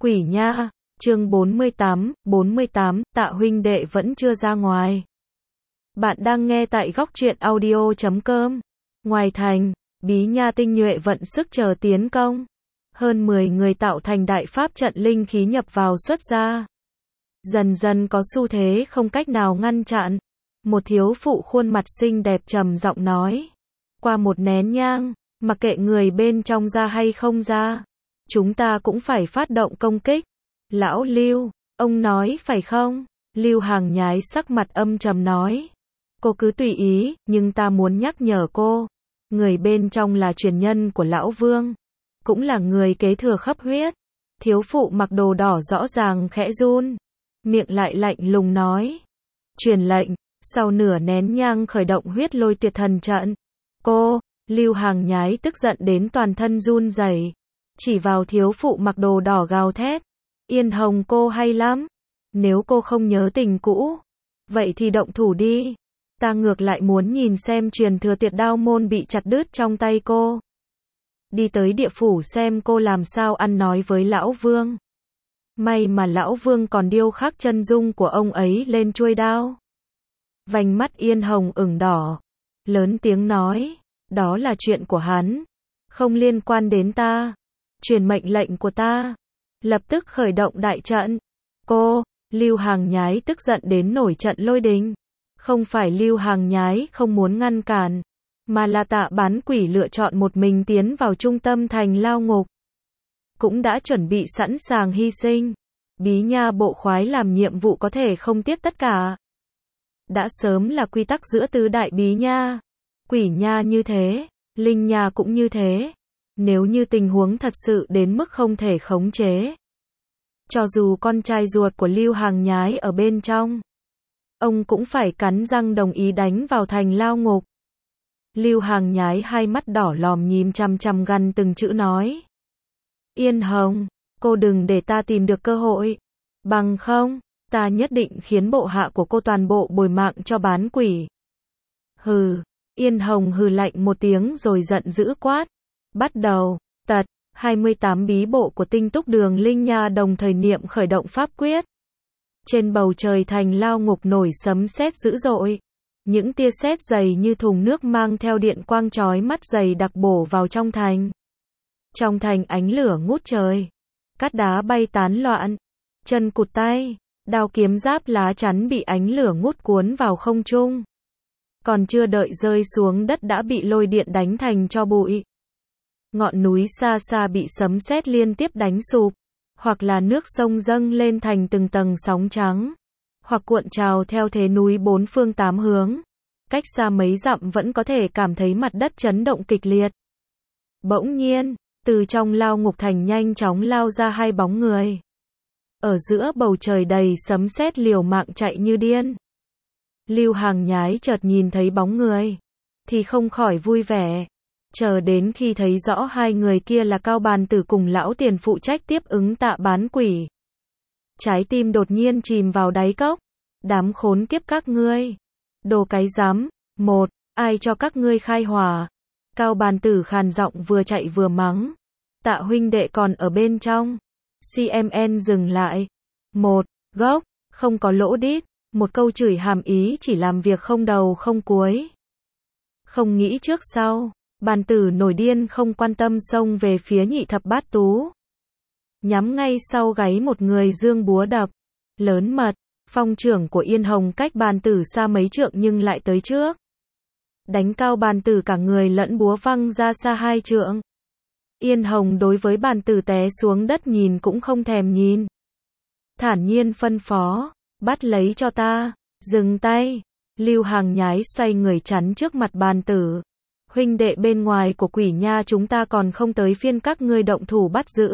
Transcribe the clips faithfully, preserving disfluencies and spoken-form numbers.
Quỷ nha, chương bốn mươi tám, bốn mươi tám, Tạ huynh đệ vẫn chưa ra ngoài. Bạn đang nghe tại góc truyện audio chấm com. Ngoài thành, Bí Nha tinh nhuệ vận sức chờ tiến công. Hơn mười người tạo thành đại pháp trận linh khí nhập vào xuất ra. Dần dần có xu thế không cách nào ngăn chặn. Một thiếu phụ khuôn mặt xinh đẹp trầm giọng nói. Qua một nén nhang, mặc kệ người bên trong ra hay không ra, chúng ta cũng phải phát động công kích. Lão Lưu, ông nói phải không? Lưu Hàng Nhái sắc mặt âm trầm nói. Cô cứ tùy ý, nhưng ta muốn nhắc nhở cô. Người bên trong là truyền nhân của Lão Vương. Cũng là người kế thừa khắp huyết. Thiếu phụ mặc đồ đỏ rõ ràng khẽ run. Miệng lại lạnh lùng nói. Truyền lệnh, sau nửa nén nhang khởi động huyết lôi tuyệt thần trận. Cô, Lưu Hàng Nhái tức giận đến toàn thân run rẩy, chỉ vào thiếu phụ mặc đồ đỏ gào thét. Yên Hồng cô hay lắm. Nếu cô không nhớ tình cũ, vậy thì động thủ đi. Ta ngược lại muốn nhìn xem truyền thừa Tiệt Đao môn bị chặt đứt trong tay cô. Đi tới địa phủ xem cô làm sao ăn nói với Lão Vương. May mà Lão Vương còn điêu khắc chân dung của ông ấy lên chuôi đao. Vành mắt Yên Hồng ửng đỏ, lớn tiếng nói, đó là chuyện của hắn, không liên quan đến ta. Truyền mệnh lệnh của ta, lập tức khởi động đại trận. Cô, Lưu Hàng Nhái tức giận đến nổi trận lôi đình. Không phải Lưu Hàng Nhái không muốn ngăn cản, mà là Tạ Bán Quỷ lựa chọn một mình tiến vào trung tâm thành lao ngục. Cũng đã chuẩn bị sẵn sàng hy sinh. Bí Nha bộ khoái làm nhiệm vụ có thể không tiếc tất cả. Đã sớm là quy tắc giữa tứ đại Bí Nha. Quỷ Nha như thế, Linh Nha cũng như thế. Nếu như tình huống thật sự đến mức không thể khống chế, cho dù con trai ruột của Lưu Hàng Nhái ở bên trong, ông cũng phải cắn răng đồng ý đánh vào thành lao ngục. Lưu Hàng Nhái hai mắt đỏ lòm nhìn chằm chằm gằn từng chữ nói. Yên Hồng, cô đừng để ta tìm được cơ hội. Bằng không, ta nhất định khiến bộ hạ của cô toàn bộ bồi mạng cho Bán Quỷ. Hừ, Yên Hồng hừ lạnh một tiếng rồi giận dữ quát. Bắt đầu, tật, hai mươi tám bí bộ của tinh túc đường Linh Nha đồng thời niệm khởi động pháp quyết. Trên bầu trời thành lao ngục nổi sấm sét dữ dội. Những tia sét dày như thùng nước mang theo điện quang chói mắt dày đặc bổ vào trong thành. Trong thành ánh lửa ngút trời. Cát đá bay tán loạn. Chân cụt tay, đao kiếm giáp lá chắn bị ánh lửa ngút cuốn vào không trung. Còn chưa đợi rơi xuống đất đã bị lôi điện đánh thành tro bụi. Ngọn núi xa xa bị sấm sét liên tiếp đánh sụp, hoặc là nước sông dâng lên thành từng tầng sóng trắng, hoặc cuộn trào theo thế núi bốn phương tám hướng. Cách xa mấy dặm vẫn có thể cảm thấy mặt đất chấn động kịch liệt. Bỗng nhiên, từ trong lao ngục thành nhanh chóng lao ra hai bóng người. Ở giữa bầu trời đầy sấm sét liều mạng chạy như điên. Lưu Hàng Nhái chợt nhìn thấy bóng người, thì không khỏi vui vẻ. Chờ đến khi thấy rõ hai người kia là Cao Bàn Tử cùng lão tiền phụ trách tiếp ứng Tạ Bán Quỷ, trái tim đột nhiên chìm vào đáy cốc. Đám khốn kiếp các ngươi, đồ cái rắm, một, ai cho các ngươi khai hỏa? Cao Bàn Tử khàn giọng vừa chạy vừa mắng. Tạ huynh đệ còn ở bên trong. xê em en dừng lại. Một, gốc, không có lỗ đít. Một câu chửi hàm ý chỉ làm việc không đầu không cuối. Không nghĩ trước sau. Bàn Tử nổi điên không quan tâm xông về phía Nhị Thập Bát Tú. Nhắm ngay sau gáy một người dương búa đập. Lớn mật, phong trưởng của Yên Hồng cách Bàn Tử xa mấy trượng nhưng lại tới trước. Đánh Cao Bàn Tử cả người lẫn búa văng ra xa hai trượng. Yên Hồng đối với Bàn Tử té xuống đất nhìn cũng không thèm nhìn. Thản nhiên phân phó, bắt lấy cho ta, dừng tay. Lưu Hàng Nhái xoay người chắn trước mặt Bàn Tử. Huynh đệ bên ngoài của Quỷ Nha chúng ta còn không tới phiên các ngươi động thủ bắt giữ.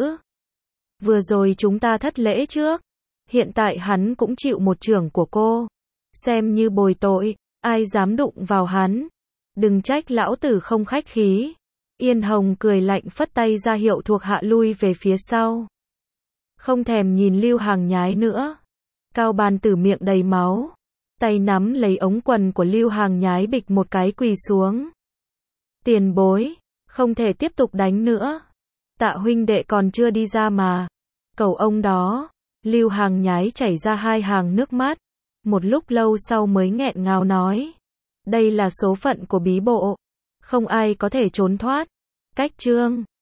Vừa rồi chúng ta thất lễ trước. Hiện tại hắn cũng chịu một chưởng của cô. Xem như bồi tội, ai dám đụng vào hắn. Đừng trách lão tử không khách khí. Yên Hồng cười lạnh phất tay ra hiệu thuộc hạ lui về phía sau. Không thèm nhìn Lưu Hàng Nhái nữa. Cao Bàn Tử miệng đầy máu. Tay nắm lấy ống quần của Lưu Hàng Nhái bịch một cái quỳ xuống. Tiền bối, không thể tiếp tục đánh nữa. Tạ huynh đệ còn chưa đi ra mà. Cầu ông đó. Lưu Hàng nhái chảy ra hai hàng nước mắt. Một lúc lâu sau mới nghẹn ngào nói. Đây là số phận của bí bộ. Không ai có thể trốn thoát. Cách chương